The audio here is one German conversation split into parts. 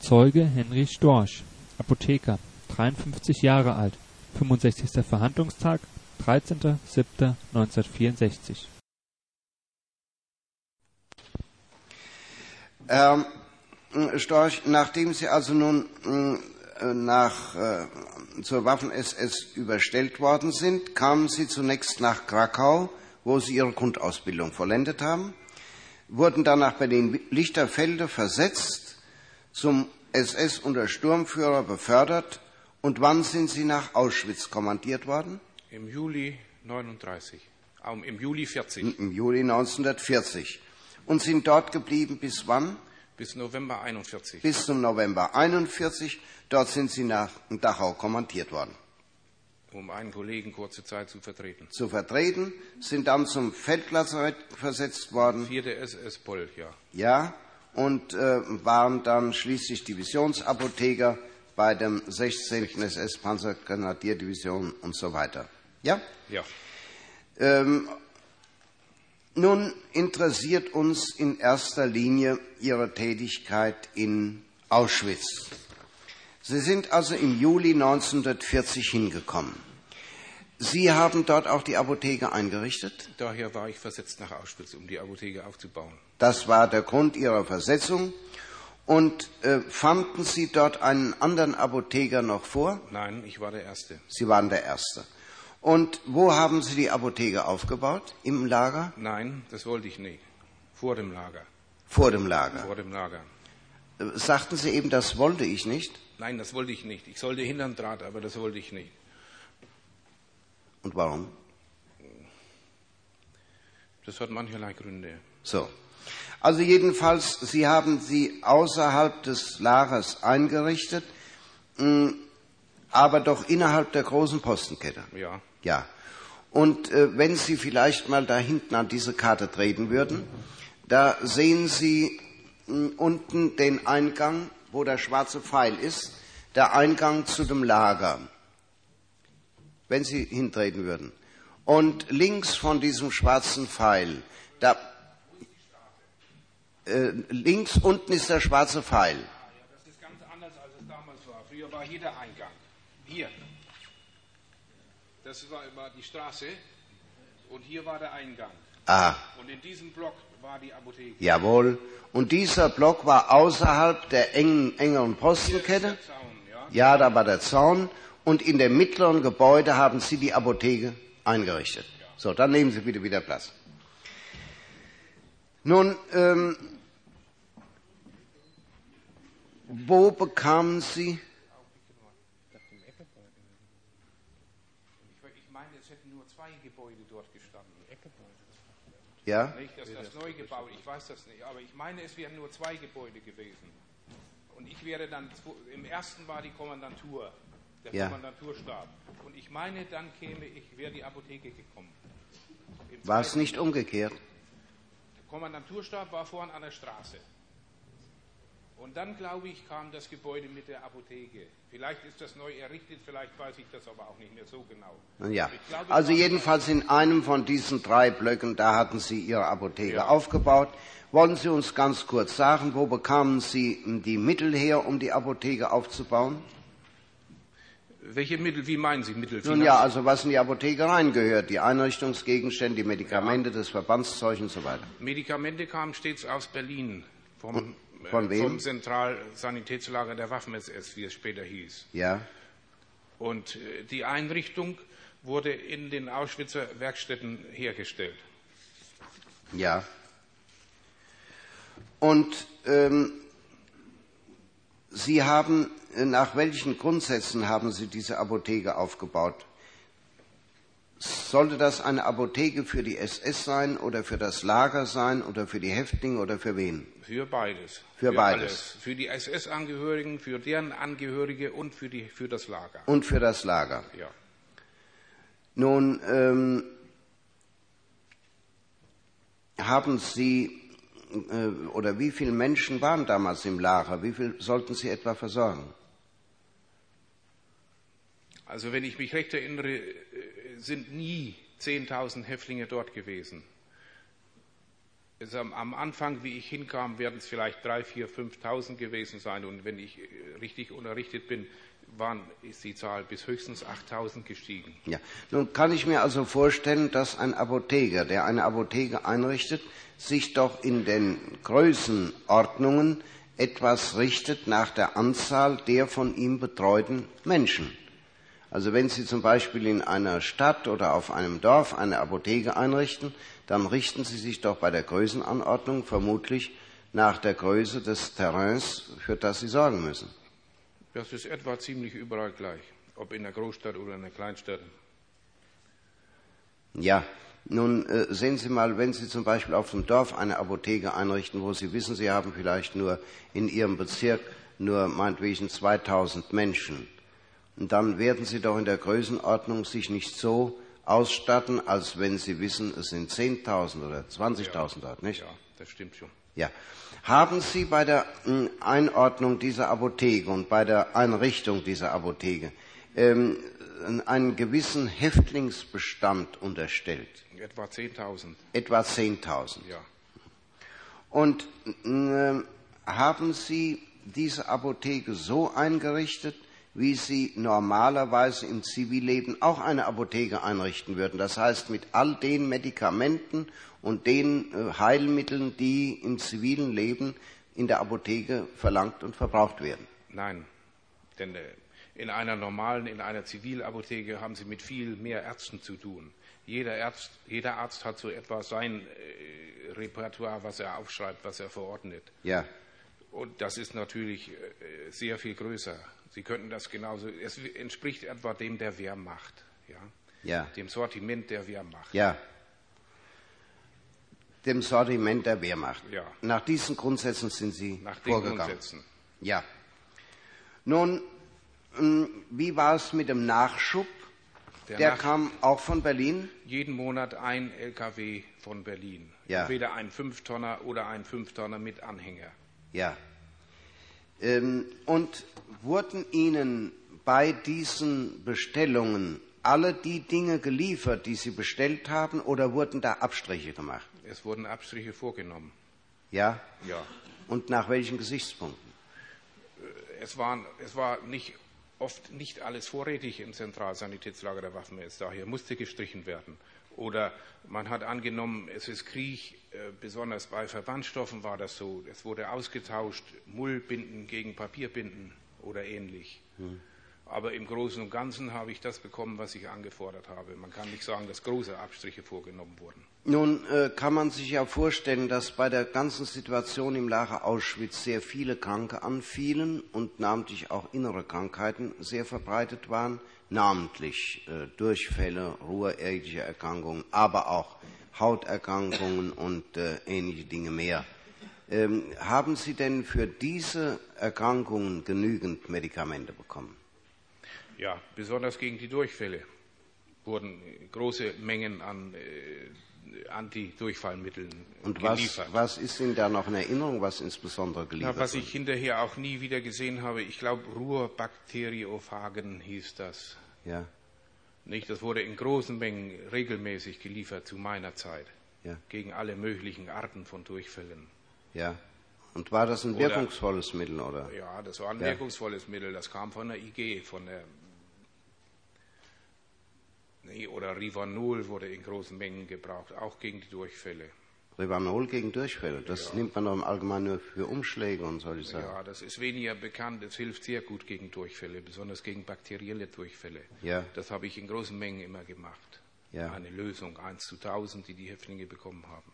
Zeuge Henry Storch, Apotheker, 53 Jahre alt, 65. Verhandlungstag, 13.07.1964. Herr Storch, nachdem Sie also nun zur Waffen-SS überstellt worden sind, kamen Sie zunächst nach Krakau, wo Sie Ihre Grundausbildung vollendet haben, wurden dann nach Berlin-Lichterfelde versetzt, zum SS-Untersturmführer befördert. Und wann sind Sie nach Auschwitz kommandiert worden? Im Juli 39, im Juli 40. Im Juli 1940. Und sind dort geblieben bis wann? Bis November 41. Bis zum November 41. Dort sind Sie nach Dachau kommandiert worden. Um einen Kollegen kurze Zeit zu vertreten. Sind dann zum Feldlazarett versetzt worden. 4. SS Poll, ja. Ja, und waren dann schließlich Divisionsapotheker bei dem 16. SS-Panzergrenadierdivision und so weiter. Ja? Ja. Nun interessiert uns in erster Linie Ihre Tätigkeit in Auschwitz. Sie sind also im Juli 1940 hingekommen. Sie haben dort auch die Apotheke eingerichtet? Daher war ich versetzt nach Auschwitz, um die Apotheke aufzubauen. Das war der Grund Ihrer Versetzung. Und fanden Sie dort einen anderen Apotheker noch vor? Nein, ich war der Erste. Sie waren der Erste. Und wo haben Sie die Apotheke aufgebaut? Im Lager? Nein, das wollte ich nicht. Vor dem Lager. Vor dem Lager? Vor dem Lager. Sagten Sie eben, das wollte ich nicht? Nein, das wollte ich nicht. Ich sollte hintern Draht, aber das wollte ich nicht. Und warum? Das hat mancherlei Gründe. So. Also jedenfalls, Sie haben sie außerhalb des Lagers eingerichtet, aber doch innerhalb der großen Postenkette. Ja. Ja. Und wenn Sie vielleicht mal da hinten an diese Karte treten würden, da sehen Sie unten den Eingang, wo der schwarze Pfeil ist, der Eingang zu dem Lager. Wenn Sie hintreten würden. Und links von diesem schwarzen Pfeil, da links unten ist der schwarze Pfeil. Ja, das ist ganz anders, als es damals war. Früher war hier der Eingang. Hier. Das war die Straße und hier war der Eingang. Ah. Und in diesem Block war die Apotheke. Jawohl. Und dieser Block war außerhalb der engeren Postenkette. Der Zaun, ja? Ja, da war der Zaun. Und in dem mittleren Gebäude haben Sie die Apotheke eingerichtet. Ja. So, dann nehmen Sie bitte wieder Platz. Nun, wo bekamen Sie? Ich meine, es hätten nur 2 Gebäude dort gestanden. Ja? Nicht, dass das neu gebaut, ich weiß das nicht, aber ich meine, es wären nur 2 Gebäude gewesen. Und ich wäre dann, im ersten war die Kommandantur, der Kommandanturstab. Und ich meine, dann wäre die Apotheke gekommen. War es nicht umgekehrt? Der Kommandanturstab war vorn an der Straße. Und dann, glaube ich, kam das Gebäude mit der Apotheke. Vielleicht ist das neu errichtet, vielleicht weiß ich das aber auch nicht mehr so genau. Ja, glaube, also jedenfalls in einem von diesen 3 Blöcken, da hatten Sie Ihre Apotheke aufgebaut. Wollen Sie uns ganz kurz sagen, wo bekamen Sie die Mittel her, um die Apotheke aufzubauen? Welche Mittel, wie meinen Sie Mittel? Nun ja, also was in die Apotheke reingehört, die Einrichtungsgegenstände, die Medikamente, das Verbandszeug und so weiter. Medikamente kamen stets aus Berlin, Von wem? vom Zentralsanitätslager der Waffen-SS, wie es später hieß. Ja. Und die Einrichtung wurde in den Auschwitzer Werkstätten hergestellt. Ja. Und Sie haben, nach welchen Grundsätzen haben Sie diese Apotheke aufgebaut? Sollte das eine Apotheke für die SS sein oder für das Lager sein oder für die Häftlinge oder für wen? Für beides. Für beides. Alles. Für die SS-Angehörigen, für deren Angehörige und für das Lager. Und für das Lager. Ja. Nun haben Sie oder wie viele Menschen waren damals im Lager? Wie viel sollten Sie etwa versorgen? Also wenn ich mich recht erinnere, sind nie 10.000 Häftlinge dort gewesen. Am Anfang, wie ich hinkam, werden es vielleicht 3.000, 4.000, 5.000 gewesen sein. Und wenn ich richtig unterrichtet bin, ist die Zahl bis höchstens 8.000 gestiegen. Ja, nun kann ich mir also vorstellen, dass ein Apotheker, der eine Apotheke einrichtet, sich doch in den Größenordnungen etwas richtet nach der Anzahl der von ihm betreuten Menschen. Also wenn Sie zum Beispiel in einer Stadt oder auf einem Dorf eine Apotheke einrichten, dann richten Sie sich doch bei der Größenanordnung vermutlich nach der Größe des Terrains, für das Sie sorgen müssen. Das ist etwa ziemlich überall gleich, ob in der Großstadt oder in der Kleinstadt. Ja, nun sehen Sie mal, wenn Sie zum Beispiel auf dem Dorf eine Apotheke einrichten, wo Sie wissen, Sie haben vielleicht nur in Ihrem Bezirk nur meinetwegen 2.000 Menschen, und dann werden Sie doch in der Größenordnung sich nicht so ausstatten, als wenn Sie wissen, es sind 10.000 oder 20.000 dort, nicht? Ja, das stimmt schon. Ja. Haben Sie bei der Einordnung dieser Apotheke und bei der Einrichtung dieser Apotheke einen gewissen Häftlingsbestand unterstellt? Etwa 10.000. Etwa 10.000. Ja. Und haben Sie diese Apotheke so eingerichtet, wie Sie normalerweise im Zivilleben auch eine Apotheke einrichten würden? Das heißt, mit all den Medikamenten und den Heilmitteln, die im zivilen Leben in der Apotheke verlangt und verbraucht werden? Nein, denn in einer Zivilapotheke haben Sie mit viel mehr Ärzten zu tun. Jeder Arzt hat so etwa sein Repertoire, was er aufschreibt, was er verordnet. Ja. Und das ist natürlich sehr viel größer. Sie könnten das genauso, es entspricht etwa dem der Wehrmacht, ja? Ja. Dem Sortiment der Wehrmacht. Ja. Dem Sortiment der Wehrmacht. Ja. Nach diesen Grundsätzen sind Sie Nach den vorgegangen. Grundsätzen. Ja. Nun, wie war es mit dem Nachschub? Der kam auch von Berlin? Jeden Monat ein LKW von Berlin. Ja. Entweder ein 5-Tonner oder ein 5-Tonner mit Anhänger. Ja. Und wurden Ihnen bei diesen Bestellungen alle die Dinge geliefert, die Sie bestellt haben, oder wurden da Abstriche gemacht? Es wurden Abstriche vorgenommen. Ja? Ja. Und nach welchen Gesichtspunkten? Es war oft nicht alles vorrätig im Zentralsanitätslager der Waffen-SS. Daher musste gestrichen werden. Oder man hat angenommen, es ist Krieg, besonders bei Verbandstoffen war das so. Es wurde ausgetauscht, Mullbinden gegen Papierbinden oder ähnlich. Aber im Großen und Ganzen habe ich das bekommen, was ich angefordert habe. Man kann nicht sagen, dass große Abstriche vorgenommen wurden. Nun kann man sich ja vorstellen, dass bei der ganzen Situation im Lager Auschwitz sehr viele Kranke anfielen und namentlich auch innere Krankheiten sehr verbreitet waren, namentlich Durchfälle, ruhrähnliche Erkrankungen, aber auch Hauterkrankungen und ähnliche Dinge mehr. Haben Sie denn für diese Erkrankungen genügend Medikamente bekommen? Ja, besonders gegen die Durchfälle wurden große Mengen an Antidurchfallmitteln geliefert. Und was ist Ihnen da noch in Erinnerung, was insbesondere geliefert wurde? Was ich hinterher auch nie wieder gesehen habe, ich glaube, Ruhrbakteriophagen hieß das. Ja. Nicht, das wurde in großen Mengen regelmäßig geliefert zu meiner Zeit. Ja. Gegen alle möglichen Arten von Durchfällen. Ja. Und war das ein wirkungsvolles Mittel, oder? Ja, das war ein wirkungsvolles Mittel. Das kam von der IG, oder Rivanol wurde in großen Mengen gebraucht, auch gegen die Durchfälle. Rivanol gegen Durchfälle, das nimmt man doch im Allgemeinen nur für Umschläge und solche Sachen. Ja, das ist weniger bekannt, es hilft sehr gut gegen Durchfälle, besonders gegen bakterielle Durchfälle. Ja. Das habe ich in großen Mengen immer gemacht. Ja. Eine Lösung, 1:1000, die Häftlinge bekommen haben.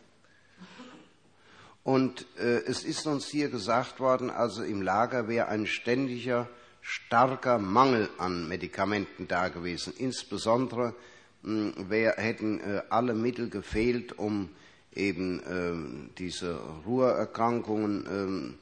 Und es ist uns hier gesagt worden, also im Lager wäre ein ständiger, starker Mangel an Medikamenten da gewesen. Insbesondere hätten alle Mittel gefehlt, um eben diesen Ruhrerkrankungen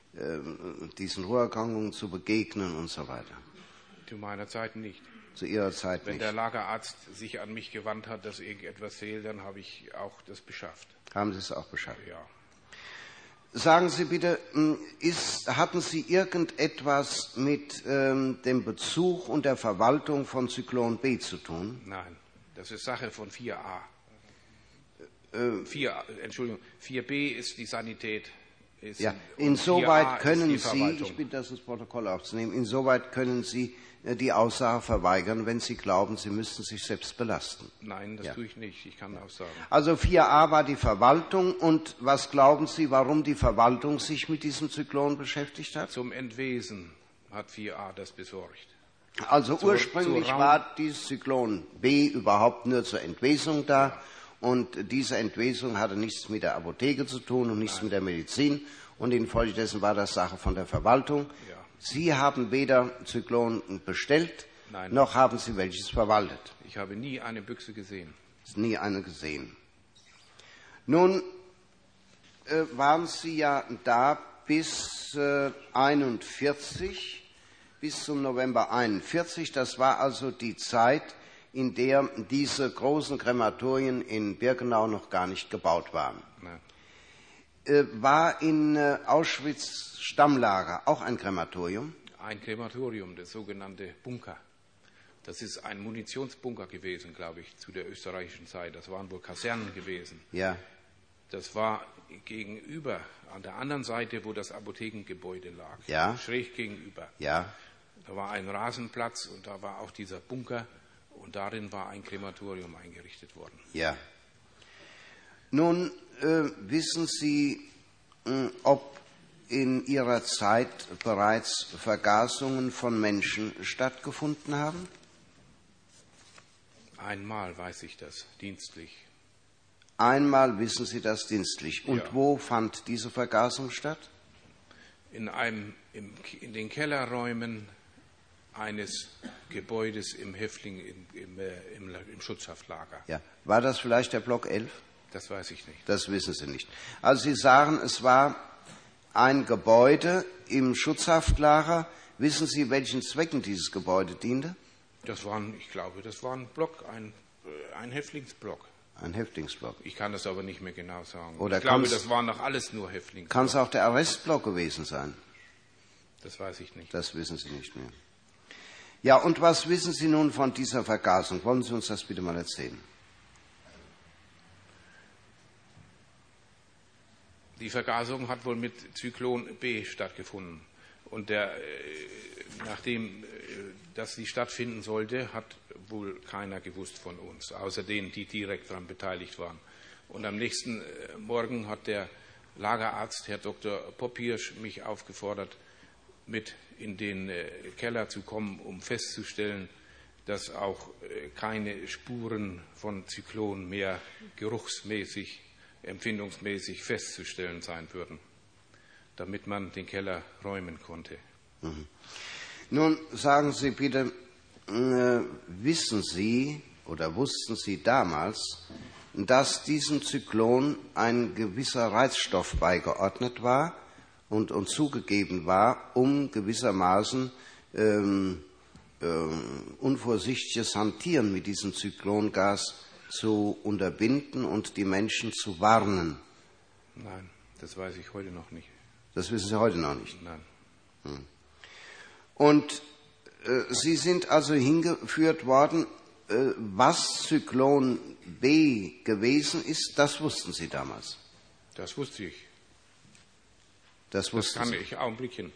zu begegnen und so weiter. Zu meiner Zeit nicht. Zu Ihrer Zeit Wenn nicht. der Lagerarzt sich an mich gewandt hat, dass irgendetwas fehlt, dann habe ich auch das beschafft. Haben Sie es auch beschafft? Ja. Sagen Sie bitte, hatten Sie irgendetwas mit dem Bezug und der Verwaltung von Zyklon B zu tun? Nein, das ist Sache von 4a. 4b ist die Sanität. Ja, insoweit können Sie, ich bitte das ins Protokoll aufzunehmen, insoweit können Sie die Aussage verweigern, wenn Sie glauben, Sie müssten sich selbst belasten. Nein, das tue ich nicht. Ich kann aussagen. Also 4a war die Verwaltung. Und was glauben Sie, warum die Verwaltung sich mit diesem Zyklon beschäftigt hat? Zum Entwesen hat 4a das besorgt. Also ursprünglich war dieses Zyklon B überhaupt nur zur Entwesung da. Und diese Entwesung hatte nichts mit der Apotheke zu tun und nichts mit der Medizin. Und infolgedessen war das Sache von der Verwaltung. Ja. Sie haben weder Zyklonen bestellt, noch haben Sie welches verwaltet. Ich habe nie eine Büchse gesehen. Nie eine gesehen. Nun waren Sie ja da bis 41, bis zum November 41. Das war also die Zeit, in der diese großen Krematorien in Birkenau noch gar nicht gebaut waren. War in Auschwitz Stammlager auch ein Krematorium? Ein Krematorium, das sogenannte Bunker. Das ist ein Munitionsbunker gewesen, glaube ich, zu der österreichischen Zeit. Das waren wohl Kasernen gewesen. Ja. Das war gegenüber, an der anderen Seite, wo das Apothekengebäude lag. Ja. Schräg gegenüber. Ja. Da war ein Rasenplatz und da war auch dieser Bunker und darin war ein Krematorium eingerichtet worden. Ja. Nun wissen Sie, ob in Ihrer Zeit bereits Vergasungen von Menschen stattgefunden haben? Einmal weiß ich das, dienstlich. Einmal wissen Sie das dienstlich. Und Ja. wo fand diese Vergasung statt? In den Kellerräumen eines Gebäudes im Häftling, im Schutzhaftlager. Ja. War das vielleicht der Block 11? Das weiß ich nicht. Das wissen Sie nicht. Also Sie sagen, es war ein Gebäude im Schutzhaftlager. Wissen Sie, welchen Zwecken dieses Gebäude diente? Ich glaube, das war ein Block, ein Häftlingsblock. Ein Häftlingsblock. Ich kann das aber nicht mehr genau sagen. Oder ich glaube, das waren doch alles nur Häftlingsblocks. Kann es auch der Arrestblock gewesen sein? Das weiß ich nicht. Das wissen Sie nicht mehr. Ja, und was wissen Sie nun von dieser Vergasung? Wollen Sie uns das bitte mal erzählen? Die Vergasung hat wohl mit Zyklon B stattgefunden. Und nachdem das die stattfinden sollte, hat wohl keiner gewusst von uns, außer denen, die direkt daran beteiligt waren. Und am nächsten Morgen hat der Lagerarzt, Herr Dr. Poppiersch, mich aufgefordert, mit in den Keller zu kommen, um festzustellen, dass auch keine Spuren von Zyklon mehr geruchsmäßig, empfindungsmäßig festzustellen sein würden, damit man den Keller räumen konnte. Mhm. Nun sagen Sie bitte, wissen Sie oder wussten Sie damals, dass diesem Zyklon ein gewisser Reizstoff beigeordnet war und zugegeben war, um gewissermaßen unvorsichtiges Hantieren mit diesem Zyklongas zu unterbinden und die Menschen zu warnen? Nein, das weiß ich heute noch nicht. Das wissen Sie heute noch nicht? Nein. Und Sie sind also hingeführt worden, was Zyklon B gewesen ist, das wussten Sie damals? Das wusste ich. Das kann ich Augenblickchen.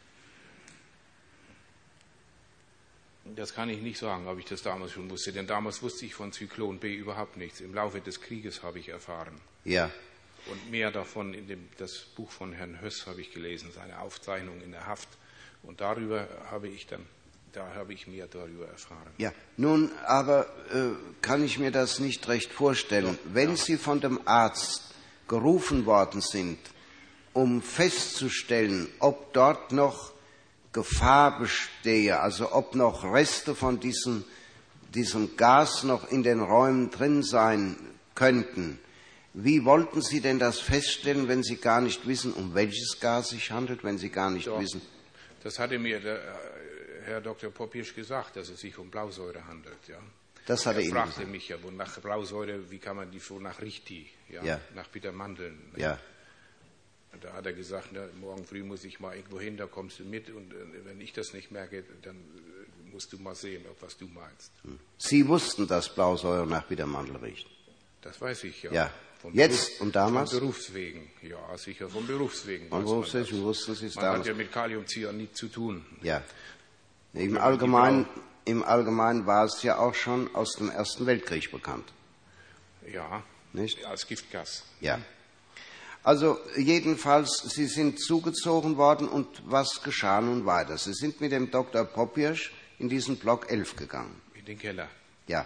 Das kann ich nicht sagen, ob ich das damals schon wusste, denn damals wusste ich von Zyklon B überhaupt nichts. Im Laufe des Krieges habe ich erfahren. Ja. Und mehr davon das Buch von Herrn Höss habe ich gelesen, seine Aufzeichnung in der Haft. Und da habe ich mehr darüber erfahren. Ja, nun aber kann ich mir das nicht recht vorstellen. Doch, wenn Sie von dem Arzt gerufen worden sind, um festzustellen, ob dort noch Gefahr bestehe, also ob noch Reste von diesem Gas noch in den Räumen drin sein könnten, wie wollten Sie denn das feststellen, wenn Sie gar nicht wissen, um welches Gas es sich handelt, wenn Sie gar nicht wissen? Das hatte mir der Herr Dr. Poppiersch gesagt, dass es sich um Blausäure handelt. Ja. Das hat er Ihnen fragte gesagt. Mich ja, wonach Blausäure, wie kann man die, wonach riecht die? Ja. Nach Bittermandeln. Ne? Ja. Da hat er gesagt, na, morgen früh muss ich mal irgendwo hin, da kommst du mit und wenn ich das nicht merke, dann musst du mal sehen, was du meinst. Sie wussten, dass Blausäure nach Bittermandel riecht? Das weiß ich, ja. Ja, Jetzt und damals? Von Berufswegen, ja, sicher von Berufswegen. Von Berufswegen wussten Sie es damals. Man hat ja mit Kaliumcyanid zu tun. Ja. Im Allgemeinen war es ja auch schon aus dem Ersten Weltkrieg bekannt. Ja, nicht? Als Giftgas. Ja. Also jedenfalls, Sie sind zugezogen worden und was geschah nun weiter? Sie sind mit dem Dr. Popirsch in diesen Block 11 gegangen. In den Keller. Ja.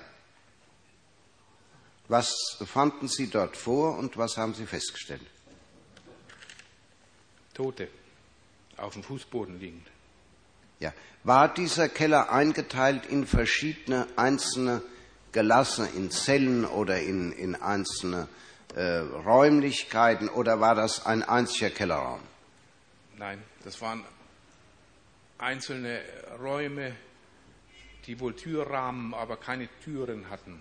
Was fanden Sie dort vor und was haben Sie festgestellt? Tote, auf dem Fußboden liegend. Ja. War dieser Keller eingeteilt in verschiedene einzelne Gelasse, in Zellen oder in einzelne Räumlichkeiten oder war das ein einziger Kellerraum? Nein, das waren einzelne Räume, die wohl Türrahmen, aber keine Türen hatten.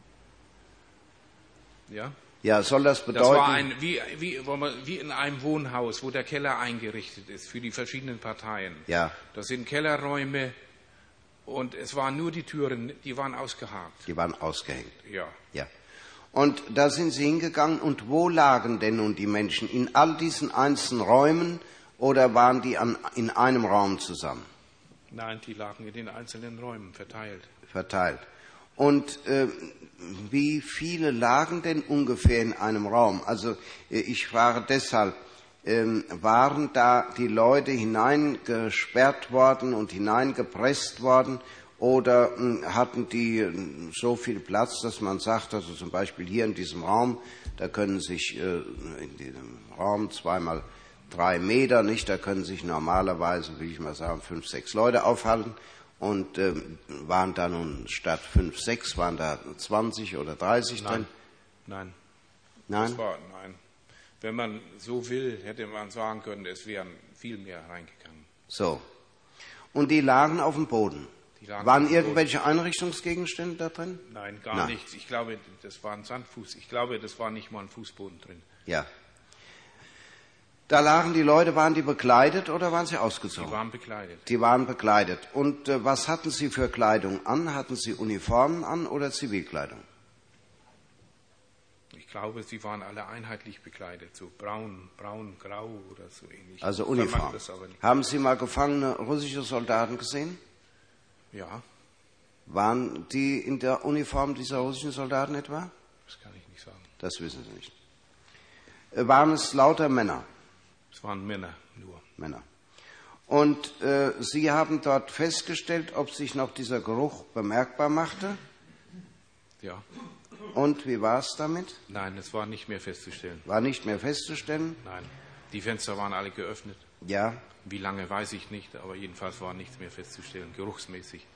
Ja? Ja, soll das bedeuten? Das war wie in einem Wohnhaus, wo der Keller eingerichtet ist für die verschiedenen Parteien. Ja. Das sind Kellerräume und es waren nur die Türen, die waren ausgehakt. Die waren ausgehängt. Ja. Ja. Und da sind Sie hingegangen und wo lagen denn nun die Menschen? In all diesen einzelnen Räumen oder waren die in einem Raum zusammen? Nein, die lagen in den einzelnen Räumen verteilt. Verteilt. Und wie viele lagen denn ungefähr in einem Raum? Also ich frage deshalb, waren da die Leute hineingesperrt worden und hineingepresst worden oder hatten die so viel Platz, dass man sagt, also zum Beispiel hier in diesem Raum, da können sich in diesem Raum 2 mal 3 Meter, nicht, da können sich normalerweise, will ich mal sagen, 5, 6 Leute aufhalten. Und waren da nun statt 5, 6, waren da 20 oder 30 drin? Nein. Nein? Nein. Wenn man so will, hätte man sagen können, es wären viel mehr reingegangen. So. Und die lagen auf dem Boden? Waren irgendwelche Einrichtungsgegenstände da drin? Nein, gar nichts. Ich glaube, das war ein Sandfuß. Ich glaube, das war nicht mal ein Fußboden drin. Ja. Da lagen die Leute, waren die bekleidet oder waren sie ausgezogen? Die waren bekleidet. Die waren bekleidet. Und was hatten sie für Kleidung an? Hatten sie Uniformen an oder Zivilkleidung? Ich glaube, sie waren alle einheitlich bekleidet, so braun, grau oder so ähnlich. Also Uniform. Haben Sie mal gefangene russische Soldaten gesehen? Ja. Waren die in der Uniform dieser russischen Soldaten etwa? Das kann ich nicht sagen. Das wissen Sie nicht. Waren es lauter Männer? Es waren Männer nur. Männer. Und Sie haben dort festgestellt, ob sich noch dieser Geruch bemerkbar machte? Ja. Und wie war es damit? Nein, es war nicht mehr festzustellen. War nicht mehr festzustellen? Nein. Die Fenster waren alle geöffnet. Ja. Wie lange, weiß ich nicht, aber jedenfalls war nichts mehr festzustellen, geruchsmäßig.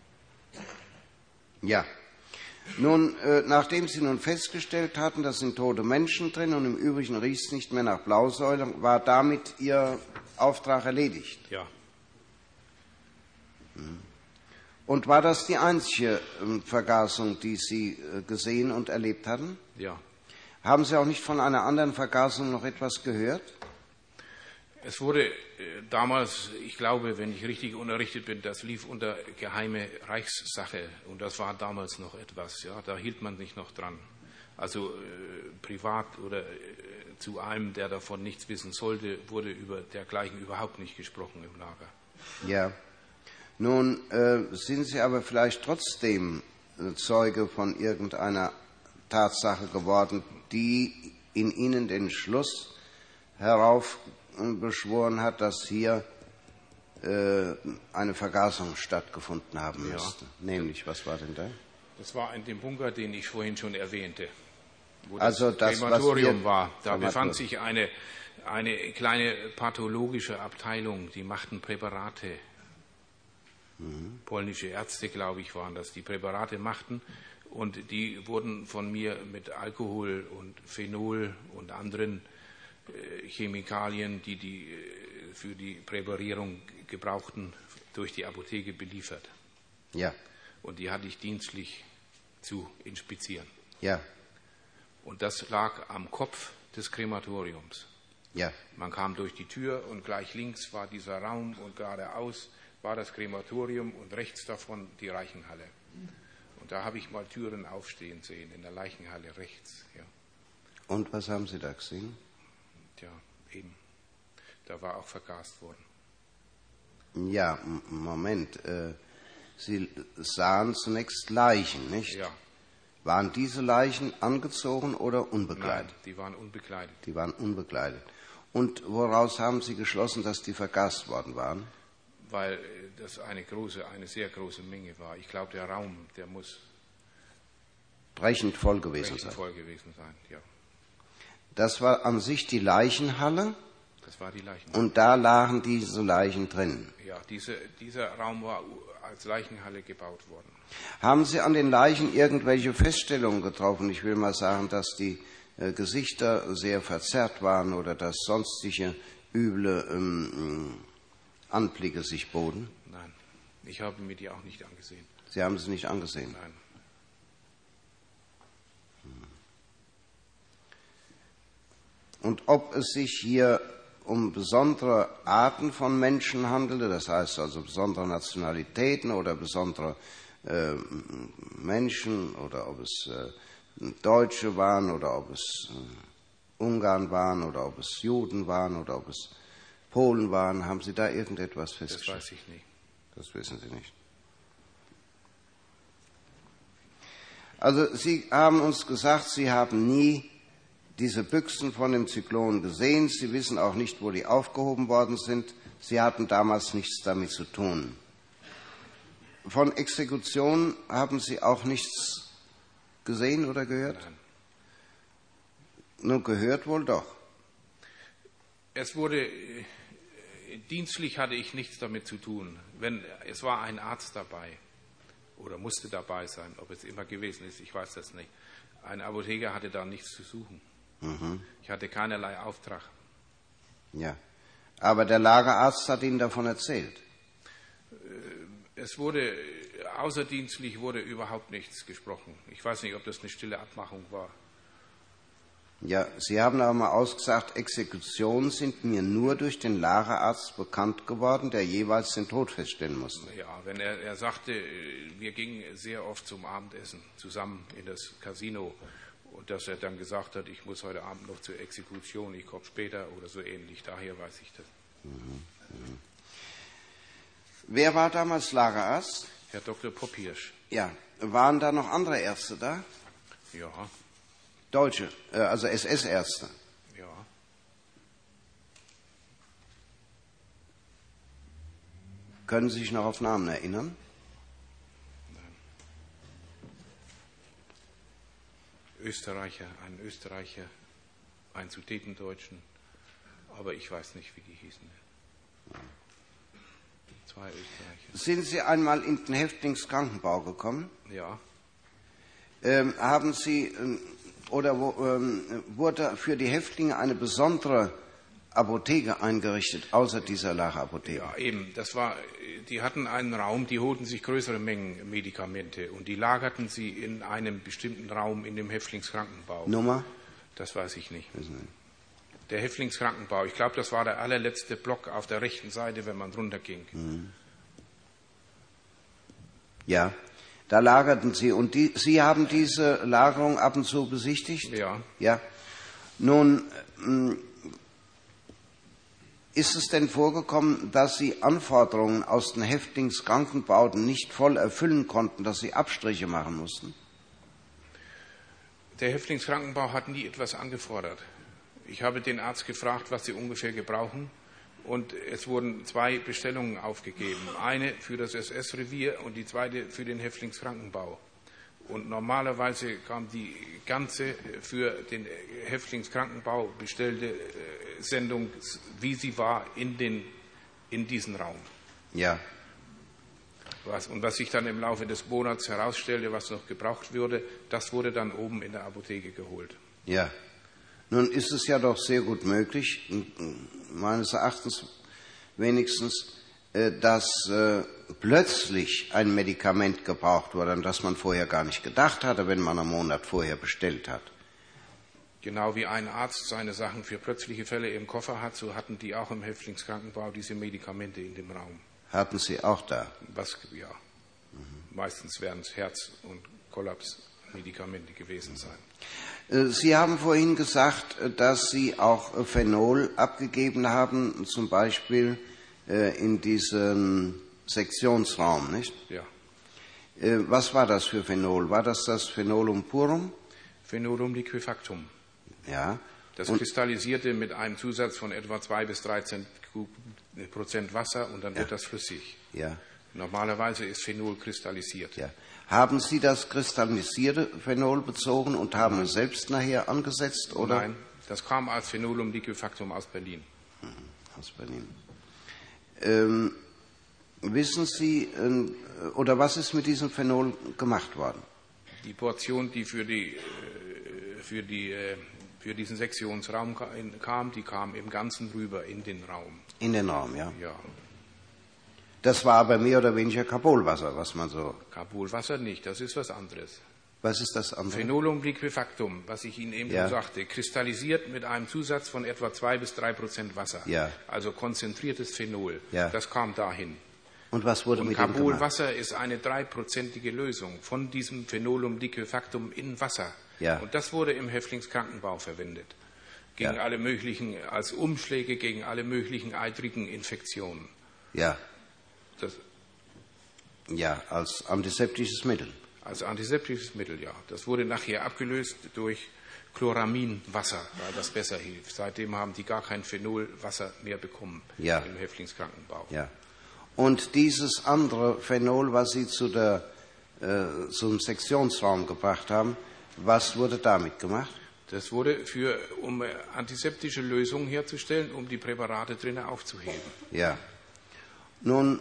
Ja. Nun, nachdem Sie nun festgestellt hatten, da sind tote Menschen drin und im Übrigen riecht es nicht mehr nach Blausäule, war damit Ihr Auftrag erledigt? Ja. Und war das die einzige Vergasung, die Sie gesehen und erlebt hatten? Ja. Haben Sie auch nicht von einer anderen Vergasung noch etwas gehört? Es wurde damals, ich glaube, wenn ich richtig unterrichtet bin, das lief unter geheime Reichssache und das war damals noch etwas, ja, da hielt man sich noch dran. Also privat oder zu einem, der davon nichts wissen sollte, wurde über dergleichen überhaupt nicht gesprochen im Lager. Ja. Nun sind Sie aber vielleicht trotzdem Zeuge von irgendeiner Tatsache geworden, die in Ihnen den Schluss heraufbeschworen hat, dass hier eine Vergasung stattgefunden haben müsste. Ja. Nämlich, was war denn da? Das war in dem Bunker, den ich vorhin schon erwähnte, wo also das Krematorium war. Da befand sich eine kleine pathologische Abteilung, die machten Präparate. Polnische Ärzte, glaube ich, waren das, die Präparate machten und die wurden von mir mit Alkohol und Phenol und anderen Chemikalien, die für die Präparierung gebrauchten, durch die Apotheke beliefert. Ja. Und die hatte ich dienstlich zu inspizieren. Ja. Und das lag am Kopf des Krematoriums. Ja. Man kam durch die Tür und gleich links war dieser Raum und geradeaus war das Krematorium und rechts davon die Leichenhalle. Und da habe ich mal Türen aufstehen sehen, in der Leichenhalle rechts. Ja. Und was haben Sie da gesehen? Ja, eben. Da war auch vergast worden. Ja, Moment. Sie sahen zunächst Leichen, nicht? Ja. Waren diese Leichen angezogen oder unbekleidet? Nein, die waren unbekleidet. Die waren unbekleidet. Und woraus haben Sie geschlossen, dass die vergast worden waren? Weil das eine sehr große Menge war. Ich glaube, der Raum, der muss Brechend voll gewesen sein. voll gewesen sein, ja. Das war an sich die Leichenhalle Das war die Leichenhalle. und da lagen diese Leichen drin. Ja, dieser Raum war als Leichenhalle gebaut worden. Haben Sie an den Leichen irgendwelche Feststellungen getroffen? Ich will mal sagen, dass die Gesichter sehr verzerrt waren oder dass sonstige üble Anblicke sich boten. Nein, ich habe mir die auch nicht angesehen. Sie haben sie nicht angesehen? Nein. Und ob es sich hier um besondere Arten von Menschen handelte, das heißt also besondere Nationalitäten oder besondere Menschen oder ob es Deutsche waren oder ob es Ungarn waren oder ob es Juden waren oder ob es Polen waren, haben Sie da irgendetwas festgestellt? Das weiß ich nicht. Das wissen Sie nicht. Also Sie haben uns gesagt, Sie haben nie diese Büchsen von dem Zyklon gesehen. Sie wissen auch nicht, wo die aufgehoben worden sind. Sie hatten damals nichts damit zu tun. Von Exekutionen haben Sie auch nichts gesehen oder gehört? Nein. Nur gehört wohl doch. Es wurde, dienstlich hatte ich nichts damit zu tun. Es war ein Arzt dabei oder musste dabei sein. Ob es immer gewesen ist, ich weiß das nicht. Ein Apotheker hatte da nichts zu suchen. Ich hatte keinerlei Auftrag. Ja, aber der Lagerarzt hat Ihnen davon erzählt. Außerdienstlich wurde überhaupt nichts gesprochen. Ich weiß nicht, ob das eine stille Abmachung war. Ja, Sie haben aber mal ausgesagt, Exekutionen sind mir nur durch den Lagerarzt bekannt geworden, der jeweils den Tod feststellen musste. Ja, wenn er sagte, wir gingen sehr oft zum Abendessen zusammen in das Casino und dass er dann gesagt hat, ich muss heute Abend noch zur Exekution, ich komme später oder so ähnlich, daher weiß ich das. Wer war damals Lagerarzt? Herr Dr. Popiersch. Ja, waren da noch andere Ärzte da? Ja, Deutsche, also SS-Ärzte. ja. Können Sie sich noch auf Namen erinnern? Ein Österreicher, ein Sudetendeutschen, aber ich weiß nicht, wie die hießen. 2 Österreicher. Sind Sie einmal in den Häftlingskrankenbau gekommen? Ja, Haben Sie wurde für die Häftlinge eine besondere Apotheke eingerichtet, außer dieser Lagerapotheke? ja, eben. Die hatten einen Raum, die holten sich größere Mengen Medikamente und die lagerten sie in einem bestimmten Raum in dem Häftlingskrankenbau. Nummer? Das weiß ich nicht. Der Häftlingskrankenbau, ich glaube, das war der allerletzte Block auf der rechten Seite, wenn man runterging. Ja, da lagerten Sie. Und Sie haben diese Lagerung ab und zu besichtigt? Ja. Ja. Nun, ist es denn vorgekommen, dass Sie Anforderungen aus den Häftlingskrankenbauten nicht voll erfüllen konnten, dass Sie Abstriche machen mussten? Der Häftlingskrankenbau hat nie etwas angefordert. Ich habe den Arzt gefragt, was sie ungefähr gebrauchen, und es wurden 2 Bestellungen aufgegeben. Eine für das SS-Revier und die zweite für den Häftlingskrankenbau. Und normalerweise kam die ganze für den Häftlingskrankenbau bestellte Sendung, wie sie war, in diesen Raum. Ja. Was sich dann im Laufe des Monats herausstellte, was noch gebraucht würde, das wurde dann oben in der Apotheke geholt. Ja. Nun ist es ja doch sehr gut möglich, meines Erachtens wenigstens, dass plötzlich ein Medikament gebraucht wurde, an das man vorher gar nicht gedacht hatte, wenn man einen Monat vorher bestellt hat. Genau wie ein Arzt seine Sachen für plötzliche Fälle im Koffer hat, so hatten die auch im Häftlingskrankenbau diese Medikamente in dem Raum. Hatten Sie auch da? Ja. Meistens wären es Herz- und Kollaps Medikamente gewesen sein. Sie haben vorhin gesagt, dass Sie auch Phenol abgegeben haben, zum Beispiel in diesem Sektionsraum, nicht? Ja. Was war das für Phenol? War das Phenolum purum? Phenolum liquefactum. Ja. Das kristallisierte mit einem Zusatz von etwa 2 bis 13% Wasser und dann wird das flüssig. Ja. Normalerweise ist Phenol kristallisiert. Ja. Haben Sie das kristallisierte Phenol bezogen und haben es selbst nachher angesetzt? Oder? Nein, das kam als Phenolum liquefactum aus Berlin. Aus Berlin. Wissen Sie, oder was ist mit diesem Phenol gemacht worden? Die Portion, die für diesen Sektionsraum kam, die kam im Ganzen rüber in den Raum. In den Raum, ja. Ja. Das war aber mehr oder weniger Carbolwasser, was man so... Carbolwasser nicht, das ist was anderes. Was ist das andere? Phenolum liquefactum, was ich Ihnen eben schon sagte, kristallisiert mit einem Zusatz von etwa 2 bis 3% Wasser. Ja. Also konzentriertes Phenol. Ja. Das kam dahin. Und was wurde mit dem gemacht? Carbolwasser ist eine 3%ige Lösung von diesem Phenolum liquefactum in Wasser. Ja. Und das wurde im Häftlingskrankenbau verwendet. Gegen alle möglichen, als Umschläge gegen alle möglichen eitrigen Infektionen. Ja. Das, ja, als antiseptisches Mittel. Als antiseptisches Mittel, ja. Das wurde nachher abgelöst durch Chloraminwasser, weil das besser hilft. Seitdem haben die gar kein Phenolwasser mehr bekommen im Häftlingskrankenbau. Ja. Und dieses andere Phenol, was Sie zum Sektionsraum gebracht haben, was wurde damit gemacht? Das wurde um antiseptische Lösungen herzustellen, um die Präparate drinnen aufzuheben. Ja. Nun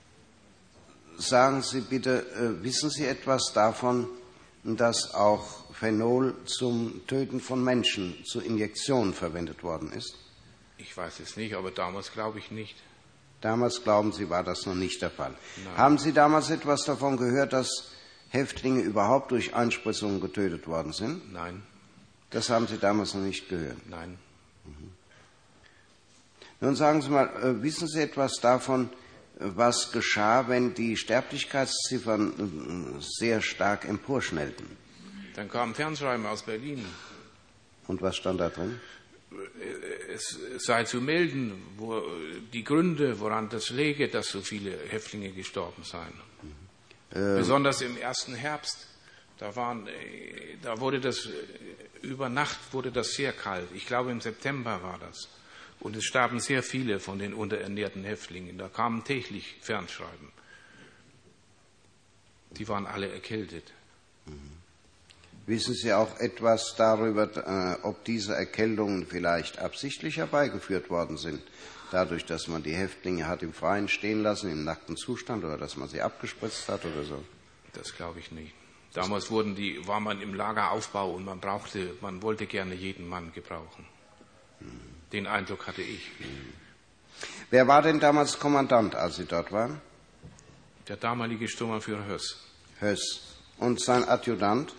sagen Sie bitte, wissen Sie etwas davon, dass auch Phenol zum Töten von Menschen, zur Injektion verwendet worden ist? Ich weiß es nicht, aber damals glaube ich nicht. Damals, glauben Sie, war das noch nicht der Fall. Nein. Haben Sie damals etwas davon gehört, dass Häftlinge überhaupt durch Einspritzungen getötet worden sind? Nein. Das haben Sie damals noch nicht gehört? Nein. Nun sagen Sie mal, wissen Sie etwas davon, was geschah, wenn die Sterblichkeitsziffern sehr stark emporschnellten? Dann kam ein Fernschreiben aus Berlin. Und was stand da drin? Es sei zu melden, die Gründe, woran das läge, dass so viele Häftlinge gestorben seien. Besonders im ersten Herbst, über Nacht wurde das sehr kalt. Ich glaube, im September war das. Und es starben sehr viele von den unterernährten Häftlingen. Da kamen täglich Fernschreiben. Die waren alle erkältet. Wissen Sie auch etwas darüber, ob diese Erkältungen vielleicht absichtlich herbeigeführt worden sind? Dadurch, dass man die Häftlinge hat im Freien stehen lassen, im nackten Zustand, oder dass man sie abgespritzt hat oder so? Das glaube ich nicht. Damals war man im Lageraufbau und man wollte gerne jeden Mann gebrauchen. Den Eindruck hatte ich. Wer war denn damals Kommandant, als Sie dort waren? Der damalige Sturmbannführer Höss. Höss. Und sein Adjutant?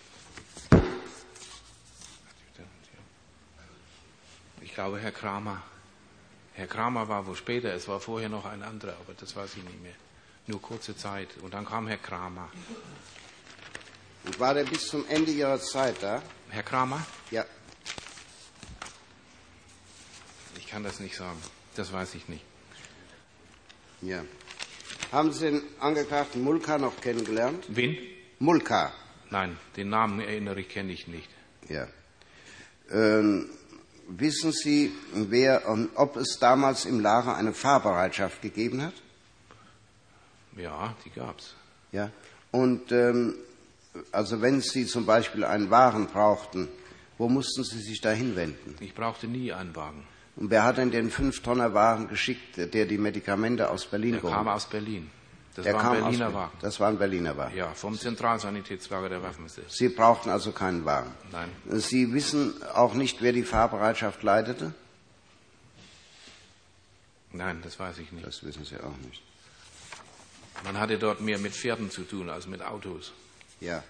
Ich glaube, Herr Kramer. Herr Kramer war wohl später, es war vorher noch ein anderer, aber das weiß ich nicht mehr. Nur kurze Zeit. Und dann kam Herr Kramer. Und war der bis zum Ende Ihrer Zeit da? Herr Kramer? Ja. Ich kann das nicht sagen. Das weiß ich nicht. Ja. Haben Sie den Angeklagten Mulka noch kennengelernt? Wen? Mulka. Nein, den Namen kenne ich nicht. Ja. Wissen Sie, ob es damals im Lager eine Fahrbereitschaft gegeben hat? Ja, die gab's. Ja. Und also wenn Sie zum Beispiel einen Wagen brauchten, wo mussten Sie sich da hinwenden? Ich brauchte nie einen Wagen. Und wer hat denn den 5-Tonner-Wagen geschickt, der die Medikamente aus Berlin geholt hat? Der kam aus Berlin. Das war ein Berliner Wagen. Das war ein Berliner Wagen. Ja, vom Zentralsanitätslager der Waffenmesse. Sie brauchten also keinen Wagen? Nein. Sie wissen auch nicht, wer die Fahrbereitschaft leitete? Nein, das weiß ich nicht. Das wissen Sie auch nicht. Man hatte dort mehr mit Pferden zu tun als mit Autos. Ja.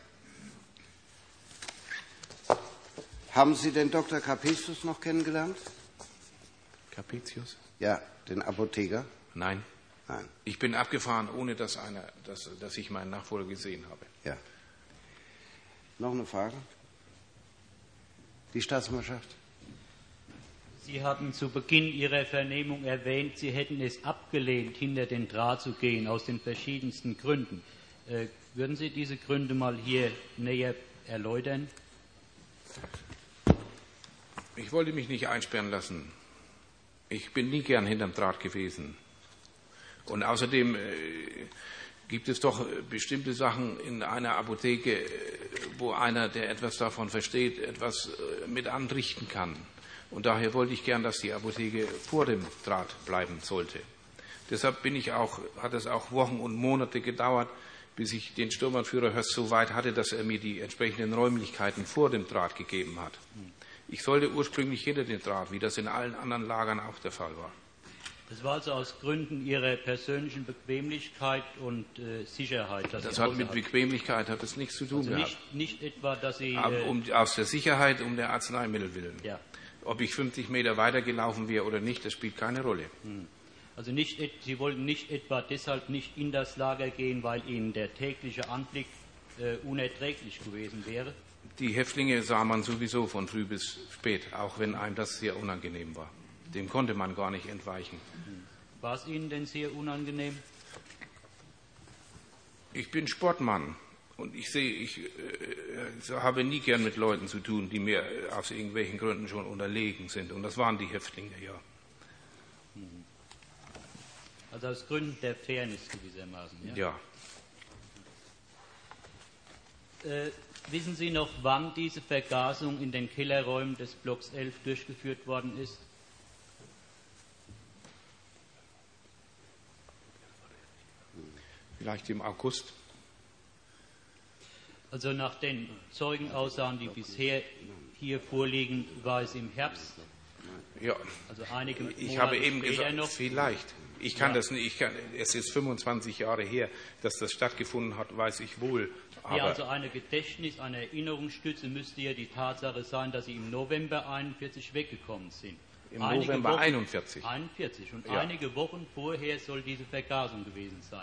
Haben Sie den Dr. Capetius noch kennengelernt? Capetius? Ja, den Apotheker? Nein. Nein. Ich bin abgefahren, ohne dass ich meinen Nachfolger gesehen habe. Ja. Noch eine Frage? Die Staatsanwaltschaft. Sie hatten zu Beginn Ihrer Vernehmung erwähnt, Sie hätten es abgelehnt, hinter den Draht zu gehen, aus den verschiedensten Gründen. Würden Sie diese Gründe mal hier näher erläutern? Ich wollte mich nicht einsperren lassen. Ich bin nie gern hinterm Draht gewesen. Und außerdem gibt es doch bestimmte Sachen in einer Apotheke, wo einer, der etwas davon versteht, etwas mit anrichten kann. Und daher wollte ich gern, dass die Apotheke vor dem Draht bleiben sollte. Deshalb hat es auch Wochen und Monate gedauert, bis ich den Sturmbannführer Höss so weit hatte, dass er mir die entsprechenden Räumlichkeiten vor dem Draht gegeben hat. Ich sollte ursprünglich hinter den Draht, wie das in allen anderen Lagern auch der Fall war. Das war also aus Gründen Ihrer persönlichen Bequemlichkeit und Sicherheit. Das hat mit Bequemlichkeit nichts zu tun gehabt. Nicht etwa, dass Sie... aus der Sicherheit, um der Arzneimittel willen. Ja. Ob ich 50 Meter weiter gelaufen wäre oder nicht, das spielt keine Rolle. Also Sie wollten nicht etwa deshalb nicht in das Lager gehen, weil Ihnen der tägliche Anblick unerträglich gewesen wäre? Die Häftlinge sah man sowieso von früh bis spät, auch wenn einem das sehr unangenehm war. Dem konnte man gar nicht entweichen. War es Ihnen denn sehr unangenehm? Ich bin Sportmann und ich habe nie gern mit Leuten zu tun, die mir aus irgendwelchen Gründen schon unterlegen sind. Und das waren die Häftlinge, ja. Also aus Gründen der Fairness gewissermaßen, ja? Ja. Wissen Sie noch, wann diese Vergasung in den Kellerräumen des Blocks 11 durchgeführt worden ist? Vielleicht im August. Also nach den Zeugenaussagen, die bisher hier vorliegen, war es im Herbst. Ja. Also einige Monate ich habe eben später gesagt, noch. vielleicht. Ich kann das nicht. Es ist 25 Jahre her, dass das stattgefunden hat, weiß ich wohl. Aber ja, also eine Erinnerungsstütze müsste ja die Tatsache sein, dass Sie im November 41 weggekommen sind. Im November 41. 41. Und ja. Einige Wochen vorher soll diese Vergasung gewesen sein.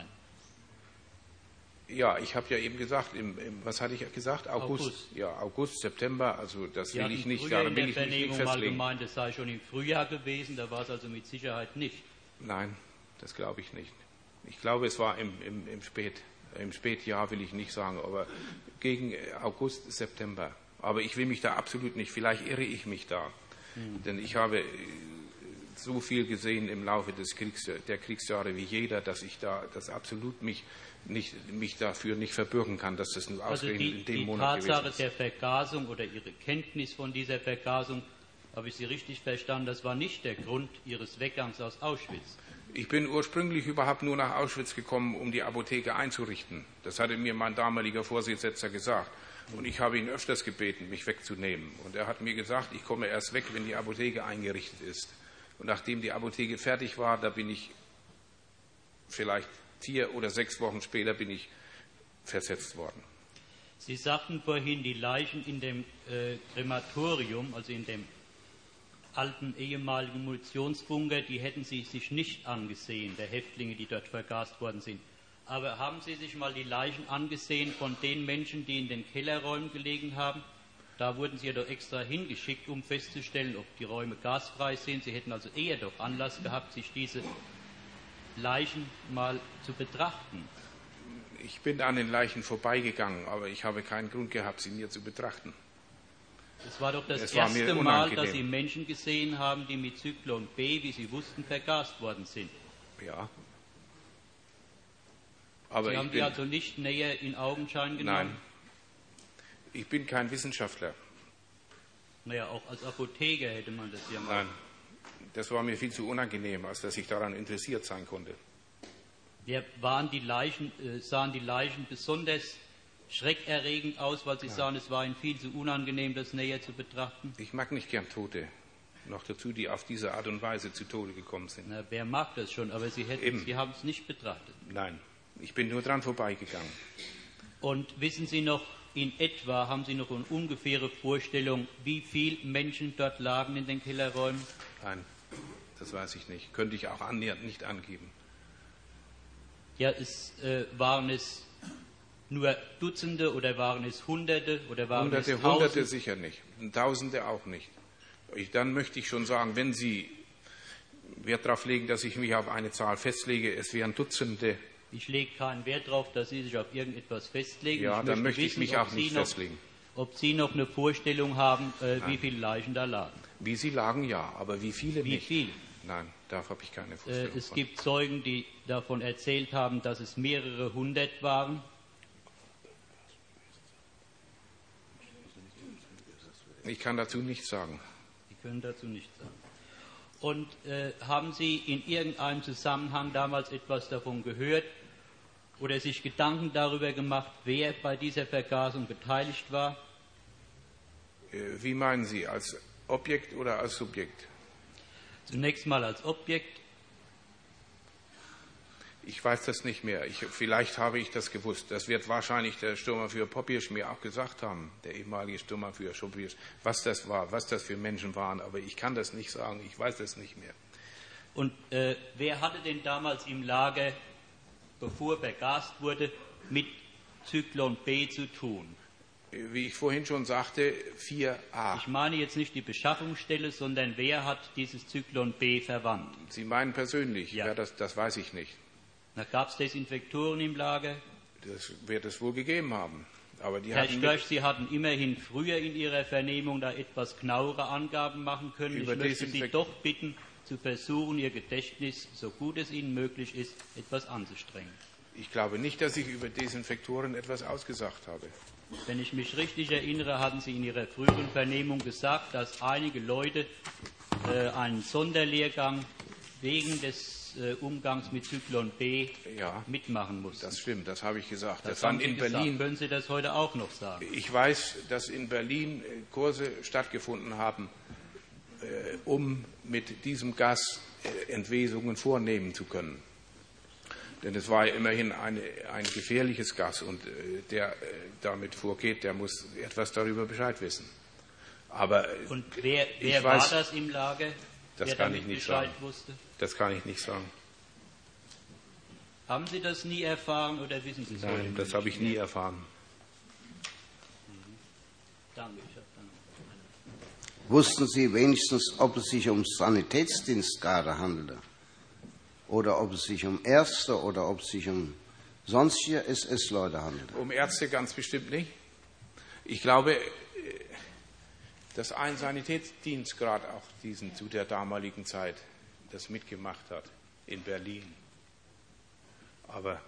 Ja, ich habe ja eben gesagt, was hatte ich gesagt? August. Ja, August, September, also das will ich nicht, daran will ich mich nicht festlegen. Mal gemeint, es sei schon im Frühjahr gewesen, da war es also mit Sicherheit nicht. Nein, das glaube ich nicht. Ich glaube, es war im Spätjahr, will ich nicht sagen, aber gegen August, September. Aber ich will mich da absolut nicht, vielleicht irre ich mich da. Denn ich habe so viel gesehen im Laufe der Kriegsjahre wie jeder, dass ich da das absolut mich dafür nicht verbürgen kann, dass das nur ausgerechnet in dem Monat gewesen ist. Die Tatsache der Vergasung oder Ihre Kenntnis von dieser Vergasung, habe ich Sie richtig verstanden, das war nicht der Grund Ihres Weggangs aus Auschwitz? Ich bin ursprünglich überhaupt nur nach Auschwitz gekommen, um die Apotheke einzurichten. Das hatte mir mein damaliger Vorsitzender gesagt. Und ich habe ihn öfters gebeten, mich wegzunehmen. Und er hat mir gesagt, ich komme erst weg, wenn die Apotheke eingerichtet ist. Und nachdem die Apotheke fertig war, da bin ich vielleicht 4 oder 6 Wochen später bin ich versetzt worden. Sie sagten vorhin, die Leichen in dem Krematorium, also in dem alten ehemaligen Munitionsbunker, die hätten Sie sich nicht angesehen, der Häftlinge, die dort vergast worden sind. Aber haben Sie sich mal die Leichen angesehen von den Menschen, die in den Kellerräumen gelegen haben? Da wurden Sie ja doch extra hingeschickt, um festzustellen, ob die Räume gasfrei sind. Sie hätten also eher doch Anlass gehabt, sich diese Leichen mal zu betrachten. Ich bin an den Leichen vorbeigegangen, aber ich habe keinen Grund gehabt, sie mir zu betrachten. Es war doch das erste Mal, dass Sie Menschen gesehen haben, die mit Zyklon B, wie Sie wussten, vergast worden sind. Ja. Aber Sie haben die also nicht näher in Augenschein genommen? Nein. Ich bin kein Wissenschaftler. Naja, auch als Apotheker hätte man das ja mal. Nein, das war mir viel zu unangenehm, als dass ich daran interessiert sein konnte. Ja, sahen die Leichen besonders schreckerregend aus, weil Sie sagen, es war Ihnen viel zu unangenehm, das näher zu betrachten? Ich mag nicht gern Tote. Noch dazu, die auf diese Art und Weise zu Tode gekommen sind. Na, wer mag das schon, aber Sie haben es nicht betrachtet. Nein, ich bin nur dran vorbeigegangen. Und wissen Sie noch, in etwa, haben Sie noch eine ungefähre Vorstellung, wie viele Menschen dort lagen in den Kellerräumen? Nein, das weiß ich nicht. Könnte ich auch annähernd nicht angeben. Ja, waren es nur Dutzende oder waren es Hunderte oder waren es Tausende? Hunderte sicher nicht, Tausende auch nicht. Dann möchte ich schon sagen, wenn Sie Wert darauf legen, dass ich mich auf eine Zahl festlege, es wären Dutzende. Ich lege keinen Wert darauf, dass Sie sich auf irgendetwas festlegen. Ja, dann möchte ich mich auch nicht festlegen. Ob Sie noch eine Vorstellung haben, wie viele Leichen da lagen? Wie sie lagen, ja, aber wie viele nicht? Wie viele? Nein, darauf habe ich keine Vorstellung. Es gibt Zeugen, die davon erzählt haben, dass es mehrere hundert waren. Ich kann dazu nichts sagen. Sie können dazu nichts sagen. Und haben Sie in irgendeinem Zusammenhang damals etwas davon gehört oder sich Gedanken darüber gemacht, wer bei dieser Vergasung beteiligt war? Wie meinen Sie, als Objekt oder als Subjekt? Zunächst mal als Objekt. Ich weiß das nicht mehr. Vielleicht habe ich das gewusst. Das wird wahrscheinlich der Sturmführer Popiesch mir auch gesagt haben, der ehemalige Sturmführer Popiesch, was das war, was das für Menschen waren. Aber ich kann das nicht sagen. Ich weiß das nicht mehr. Und wer hatte denn damals im Lager, bevor vergast wurde, mit Zyklon B zu tun? Wie ich vorhin schon sagte, 4a. Ich meine jetzt nicht die Beschaffungsstelle, sondern wer hat dieses Zyklon B verwandt? Sie meinen persönlich? Ja. Das weiß ich nicht. Gab es Desinfektoren im Lager? Das wird es wohl gegeben haben. Aber die Herr Störch, Sie hatten immerhin früher in Ihrer Vernehmung da etwas genauere Angaben machen können. Ich möchte Sie doch bitten, zu versuchen, Ihr Gedächtnis, so gut es Ihnen möglich ist, etwas anzustrengen. Ich glaube nicht, dass ich über Desinfektoren etwas ausgesagt habe. Wenn ich mich richtig erinnere, hatten Sie in Ihrer früheren Vernehmung gesagt, dass einige Leute einen Sonderlehrgang wegen des Umgangs mit Zyklon B mitmachen mussten. Das stimmt, das habe ich gesagt. Das haben Sie gesagt. Können Sie das heute auch noch sagen? Ich weiß, dass in Berlin Kurse stattgefunden haben, um mit diesem Gas Entwesungen vornehmen zu können. Denn es war ja immerhin ein gefährliches Gas und der damit vorgeht, der muss etwas darüber Bescheid wissen. Aber und wer war das im Lager? Das kann ich nicht sagen. Das kann ich nicht sagen. Haben Sie das nie erfahren oder wissen Sie es heute? Nein, das habe ich nie erfahren. Danke. Wussten Sie wenigstens, ob es sich um Sanitätsdienstgrade handelte? Oder ob es sich um Ärzte oder ob es sich um sonstige SS-Leute handelte? Um Ärzte ganz bestimmt nicht. Ich glaube, dass ein Sanitätsdienstgrad auch diesen zu der damaligen Zeit das mitgemacht hat in Berlin. Aber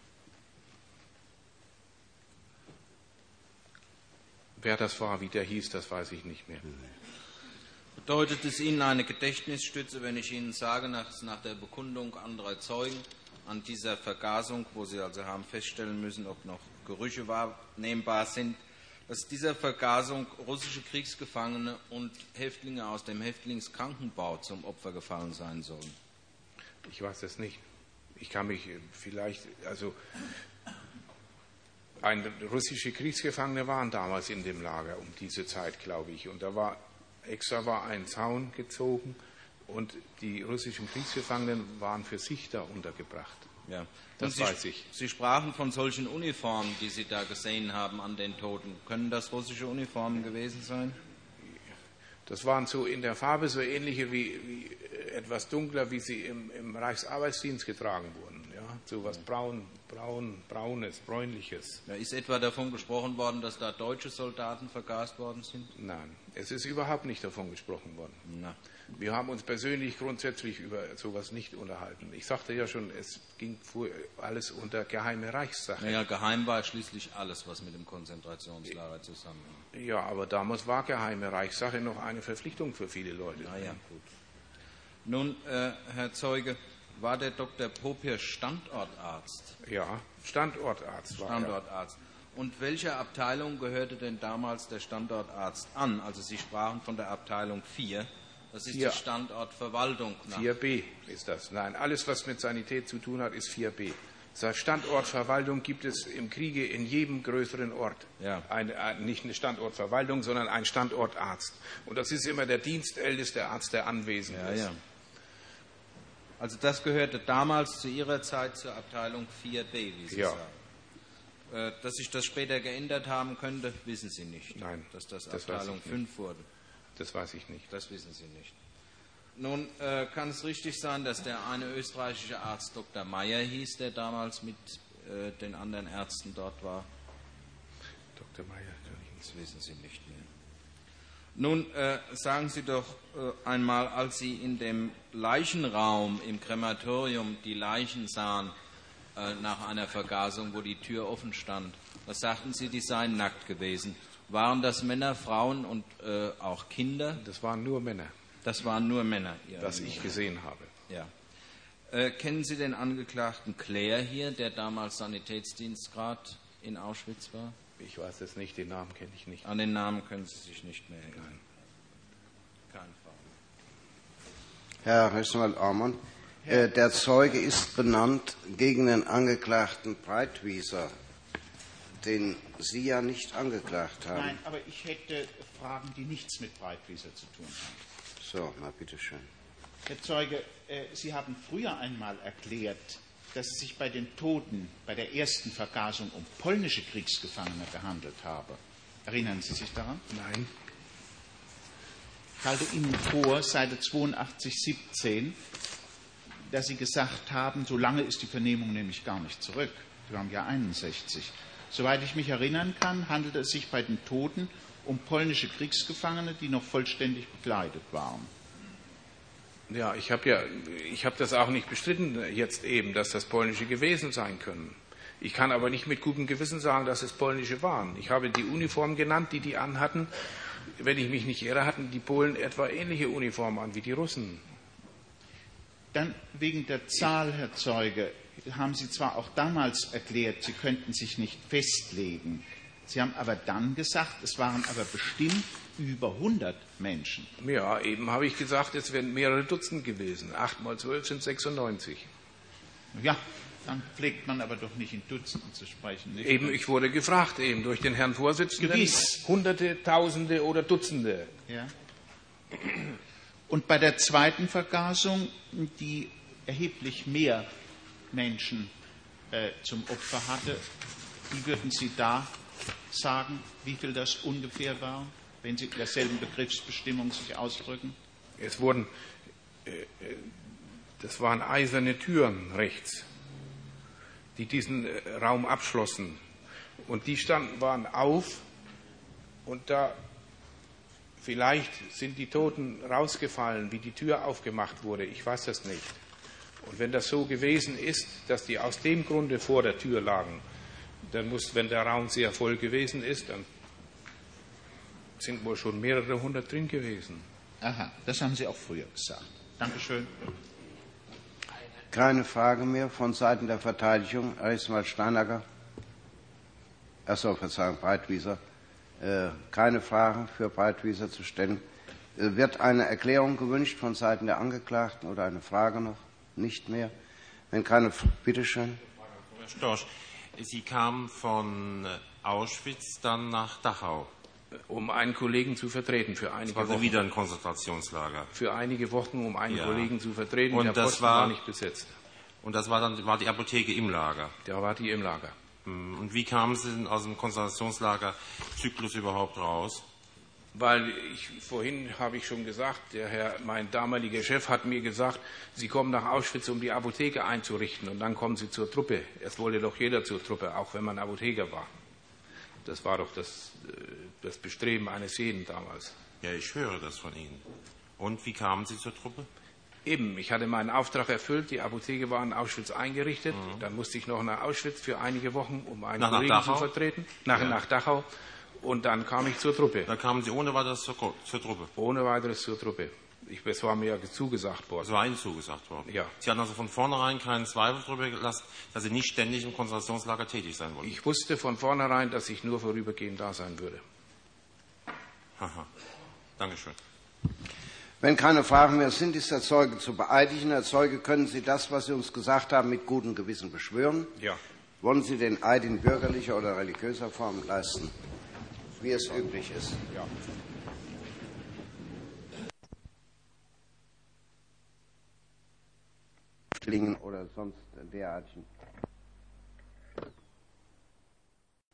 wer das war, wie der hieß, das weiß ich nicht mehr. Bedeutet es Ihnen eine Gedächtnisstütze, wenn ich Ihnen sage, nach der Bekundung anderer Zeugen an dieser Vergasung, wo Sie also haben feststellen müssen, ob noch Gerüche wahrnehmbar sind, dass dieser Vergasung russische Kriegsgefangene und Häftlinge aus dem Häftlingskrankenbau zum Opfer gefallen sein sollen? Ich weiß das nicht. Ich kann mich vielleicht, russische Kriegsgefangene waren damals in dem Lager um diese Zeit, glaube ich. Und da war ein Zaun gezogen und die russischen Kriegsgefangenen waren für sich da untergebracht. Ja. Das weiß ich. Sie sprachen von solchen Uniformen, die Sie da gesehen haben an den Toten. Können das russische Uniformen gewesen sein? Das waren so in der Farbe so ähnliche wie etwas dunkler, wie sie im Reichsarbeitsdienst getragen wurden. Ja? So was Braunes, Bräunliches. Ja, ist etwa davon gesprochen worden, dass da deutsche Soldaten vergast worden sind? Nein, es ist überhaupt nicht davon gesprochen worden. Na. Wir haben uns persönlich grundsätzlich über sowas nicht unterhalten. Ich sagte ja schon, es ging alles unter geheime Reichssache. Ja, geheim war schließlich alles, was mit dem Konzentrationslager zusammenhängt. Ja, aber damals war geheime Reichssache noch eine Verpflichtung für viele Leute. Na ja, gut. Nun, Herr Zeuge, war der Dr. Popiesch Standortarzt? Ja, Standortarzt war er. Standortarzt. Und welcher Abteilung gehörte denn damals der Standortarzt an? Also Sie sprachen von der Abteilung 4. Das ist die Standortverwaltung. 4b ist das. Nein, alles, was mit Sanität zu tun hat, ist 4b. Standortverwaltung gibt es im Kriege in jedem größeren Ort. Ja. Nicht eine Standortverwaltung, sondern ein Standortarzt. Und das ist immer der dienstälteste Arzt, der anwesend ist. Ja. Also das gehörte damals zu Ihrer Zeit zur Abteilung 4b, wie Sie sagen. Dass sich das später geändert haben könnte, wissen Sie nicht. Nein, dass das das Abteilung 5 wurde. Das weiß ich nicht. Das wissen Sie nicht. Nun kann es richtig sein, dass der eine österreichische Arzt Dr. Meyer hieß, der damals mit den anderen Ärzten dort war. Dr. Meyer, das wissen Sie nicht mehr. Nun sagen Sie doch einmal, als Sie in dem Leichenraum im Krematorium die Leichen sahen, nach einer Vergasung, wo die Tür offen stand, was sagten Sie, die seien nackt gewesen? Waren das Männer, Frauen und auch Kinder? Das waren nur Männer. Das waren nur Männer. Das ich gesehen habe. Ja. Kennen Sie den Angeklagten Claire hier, der damals Sanitätsdienstgrad in Auschwitz war? Ich weiß es nicht, den Namen kenne ich nicht. An den Namen können Sie sich nicht mehr erinnern. Keine Frage. Herr Rechtsanwalt-Amann, der Zeuge ist benannt gegen den Angeklagten Breitwieser, den Sie ja nicht angeklagt haben. Nein, aber ich hätte Fragen, die nichts mit Breitwieser zu tun haben. So, na bitteschön. Herr Zeuge, Sie haben früher einmal erklärt, dass es sich bei den Toten bei der ersten Vergasung um polnische Kriegsgefangene gehandelt habe. Erinnern Sie sich daran? Nein. Ich halte Ihnen vor, Seite 82, 17, dass Sie gesagt haben, so lange ist die Vernehmung nämlich gar nicht zurück. Wir haben ja 61. Soweit ich mich erinnern kann, handelte es sich bei den Toten um polnische Kriegsgefangene, die noch vollständig bekleidet waren. Ja, ich habe das auch nicht bestritten jetzt eben, dass das polnische gewesen sein können. Ich kann aber nicht mit gutem Gewissen sagen, dass es polnische waren. Ich habe die Uniform genannt, die anhatten. Wenn ich mich nicht irre, hatten die Polen etwa ähnliche Uniformen an wie die Russen. Dann wegen der Zahl, Herr Zeuge, haben Sie zwar auch damals erklärt, Sie könnten sich nicht festlegen. Sie haben aber dann gesagt, es waren aber bestimmt über 100 Menschen. Ja, eben habe ich gesagt, es wären mehrere Dutzend gewesen. 8 mal 12 sind 96. Ja, dann pflegt man aber doch nicht in Dutzenden zu sprechen. Nicht? Eben, ich wurde gefragt, eben durch den Herrn Vorsitzenden. Gewiss. Hunderte, Tausende oder Dutzende. Ja. Und bei der zweiten Vergasung, die erheblich mehr Menschen zum Opfer hatte, wie würden Sie da sagen, wie viel das ungefähr war, wenn Sie in derselben Begriffsbestimmung sich ausdrücken? Es wurden, das waren eiserne Türen rechts, die diesen Raum abschlossen. Und die waren auf und da vielleicht sind die Toten rausgefallen, wie die Tür aufgemacht wurde. Ich weiß das nicht. Und wenn das so gewesen ist, dass die aus dem Grunde vor der Tür lagen, dann muss, wenn der Raum sehr voll gewesen ist, dann sind wohl schon mehrere 100 drin gewesen. Aha, das haben Sie auch früher gesagt. Dankeschön. Keine Frage mehr von Seiten der Verteidigung. Rechtsanwalt Steinacker. Achso, Verzeihung, Breitwieser. Keine Fragen für Breitwieser zu stellen. Wird eine Erklärung gewünscht von Seiten der Angeklagten oder eine Frage noch? Nicht mehr. Wenn keine, bitteschön. Herr Storch, Sie kamen von Auschwitz dann nach Dachau. Um einen Kollegen zu vertreten für einige Wochen. Wochen. Wieder ein Konzentrationslager. Für einige Wochen, um einen Kollegen zu vertreten. Und der das Posten war nicht besetzt. Und das war die Apotheke im Lager. Da war die im Lager. Und wie kamen Sie denn aus dem Konzentrationslager-Zyklus überhaupt raus? Weil vorhin habe ich schon gesagt, mein damaliger Chef hat mir gesagt, Sie kommen nach Auschwitz, um die Apotheke einzurichten und dann kommen Sie zur Truppe. Es wollte doch jeder zur Truppe, auch wenn man Apotheker war. Das war doch das Bestreben eines jeden damals. Ja, ich höre das von Ihnen. Und wie kamen Sie zur Truppe? Eben, ich hatte meinen Auftrag erfüllt, die Apotheke war in Auschwitz eingerichtet. Dann musste ich noch nach Auschwitz für einige Wochen, um einen Kollegen zu vertreten. Nach Dachau. Und dann kam ich zur Truppe. Da kamen Sie ohne weiteres zur Truppe? Ohne weiteres zur Truppe. Es war mir ja zugesagt worden. Es war Ihnen zugesagt worden? Ja. Sie hatten also von vornherein keinen Zweifel darüber gelassen, dass Sie nicht ständig im Konzentrationslager tätig sein wollten? Ich wusste von vornherein, dass ich nur vorübergehend da sein würde. Aha. Dankeschön. Wenn keine Fragen mehr sind, ist der Zeuge zu beeidigen. Herr Zeuge, können Sie das, was Sie uns gesagt haben, mit gutem Gewissen beschwören? Ja. Wollen Sie den Eid in bürgerlicher oder religiöser Form leisten, wie es üblich ist? Ja. Oder sonst derartigen